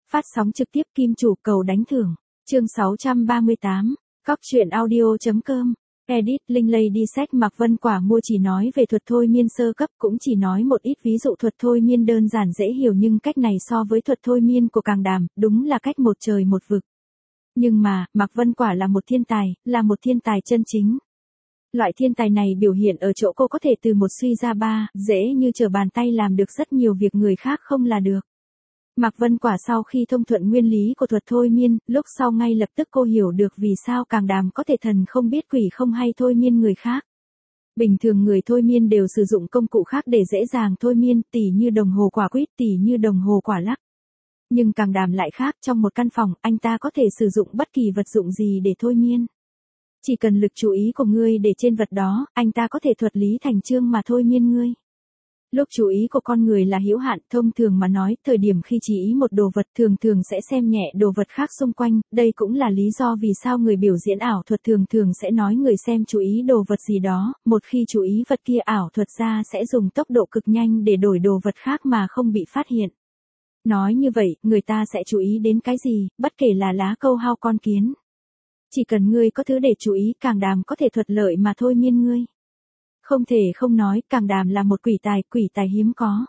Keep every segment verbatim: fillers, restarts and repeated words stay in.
Phát sóng trực tiếp Kim Chủ cầu đánh thưởng. Chương sáu trăm ba mươi tám. Cóc truyện audio chấm com. Edit Linh Lady Sách Mạc Vân Quả mua chỉ nói về thuật thôi miên sơ cấp, cũng chỉ nói một ít ví dụ thuật thôi miên đơn giản dễ hiểu, nhưng cách này so với thuật thôi miên của Càng Đàm, đúng là cách một trời một vực. Nhưng mà, Mạc Vân Quả là một thiên tài, là một thiên tài chân chính. Loại thiên tài này biểu hiện ở chỗ cô có thể từ một suy ra ba, dễ như trở bàn tay làm được rất nhiều việc người khác không là được. Mạc Vân Quả sau khi thông thuận nguyên lý của thuật thôi miên, lúc sau ngay lập tức cô hiểu được vì sao Càng Đàm có thể thần không biết quỷ không hay thôi miên người khác. Bình thường người thôi miên đều sử dụng công cụ khác để dễ dàng thôi miên, tỉ như đồng hồ quả quýt, tỉ như đồng hồ quả lắc. Nhưng Càng Đàm lại khác, trong một căn phòng, anh ta có thể sử dụng bất kỳ vật dụng gì để thôi miên. Chỉ cần lực chú ý của ngươi để trên vật đó, anh ta có thể thuật lý thành chương mà thôi miên ngươi. Lúc chú ý của con người là hữu hạn, thông thường mà nói, thời điểm khi chỉ ý một đồ vật thường thường sẽ xem nhẹ đồ vật khác xung quanh, đây cũng là lý do vì sao người biểu diễn ảo thuật thường thường sẽ nói người xem chú ý đồ vật gì đó, một khi chú ý vật kia ảo thuật ra sẽ dùng tốc độ cực nhanh để đổi đồ vật khác mà không bị phát hiện. Nói như vậy, người ta sẽ chú ý đến cái gì, bất kể là lá câu hao con kiến. Chỉ cần ngươi có thứ để chú ý, Càng Đàm có thể thuật lợi mà thôi miên ngươi. Không thể không nói, Càng Đàm là một quỷ tài, quỷ tài hiếm có.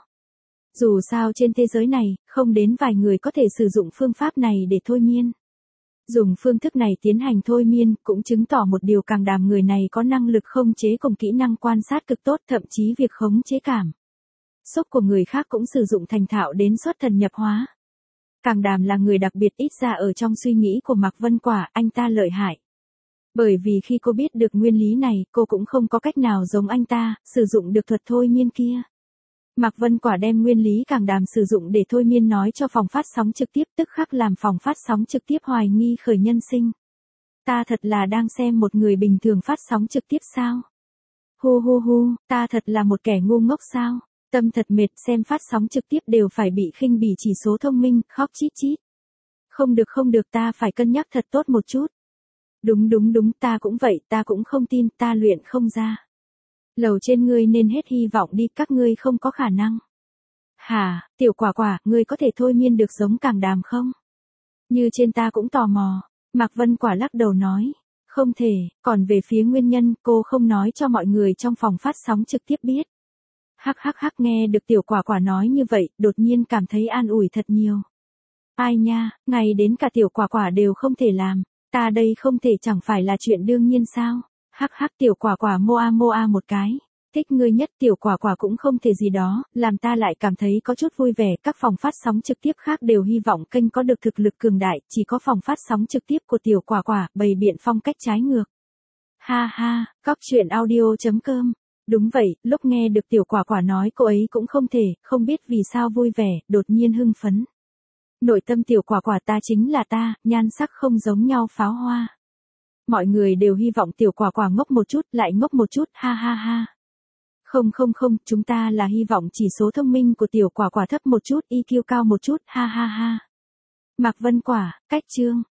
Dù sao trên thế giới này, không đến vài người có thể sử dụng phương pháp này để thôi miên. Dùng phương thức này tiến hành thôi miên, cũng chứng tỏ một điều, Càng Đàm người này có năng lực khống chế cùng kỹ năng quan sát cực tốt, thậm chí việc khống chế cảm xúc của người khác cũng sử dụng thành thạo đến xuất thần nhập hóa. Càng Đàm là người đặc biệt, ít ra ở trong suy nghĩ của Mạc Vân Quả, anh ta lợi hại. Bởi vì khi cô biết được nguyên lý này, cô cũng không có cách nào giống anh ta, sử dụng được thuật thôi miên kia. Mạc Vân Quả đem nguyên lý Càng Đàm sử dụng để thôi miên nói cho phòng phát sóng trực tiếp, tức khắc làm phòng phát sóng trực tiếp hoài nghi khởi nhân sinh. Ta thật là đang xem một người bình thường phát sóng trực tiếp sao? Hu hu hu, ta thật là một kẻ ngu ngốc sao? Tâm thật mệt, xem phát sóng trực tiếp đều phải bị khinh bỉ chỉ số thông minh, khóc chít chít. Không được không được, ta phải cân nhắc thật tốt một chút. Đúng đúng đúng, ta cũng vậy, ta cũng không tin, ta luyện không ra. Lầu trên ngươi nên hết hy vọng đi, các ngươi không có khả năng. Hả, Tiểu Quả Quả, ngươi có thể thôi miên được giống Càng Đàm không? Như trên ta cũng tò mò. Mạc Vân Quả lắc đầu nói, không thể, còn về phía nguyên nhân, cô không nói cho mọi người trong phòng phát sóng trực tiếp biết. Hắc hắc hắc, nghe được Tiểu Quả Quả nói như vậy, đột nhiên cảm thấy an ủi thật nhiều. Ai nha, ngay đến cả Tiểu Quả Quả đều không thể làm. Ta đây không thể chẳng phải là chuyện đương nhiên sao? Hắc hắc, Tiểu Quả Quả moa moa một cái. Thích ngươi nhất, Tiểu Quả Quả cũng không thể gì đó, làm ta lại cảm thấy có chút vui vẻ. Các phòng phát sóng trực tiếp khác đều hy vọng kênh có được thực lực cường đại, chỉ có phòng phát sóng trực tiếp của Tiểu Quả Quả bày biện phong cách trái ngược. Ha ha, cóc truyện audio chấm com. Đúng vậy, lúc nghe được Tiểu Quả Quả nói cô ấy cũng không thể, không biết vì sao vui vẻ, đột nhiên hưng phấn. Nội tâm Tiểu Quả Quả, ta chính là ta, nhan sắc không giống nhau pháo hoa. Mọi người đều hy vọng Tiểu Quả Quả ngốc một chút, lại ngốc một chút, ha ha ha. Không không không, chúng ta là hy vọng chỉ số thông minh của Tiểu Quả Quả thấp một chút, i kiu cao một chút, ha ha ha. Mạc Vân Quả, cách chương.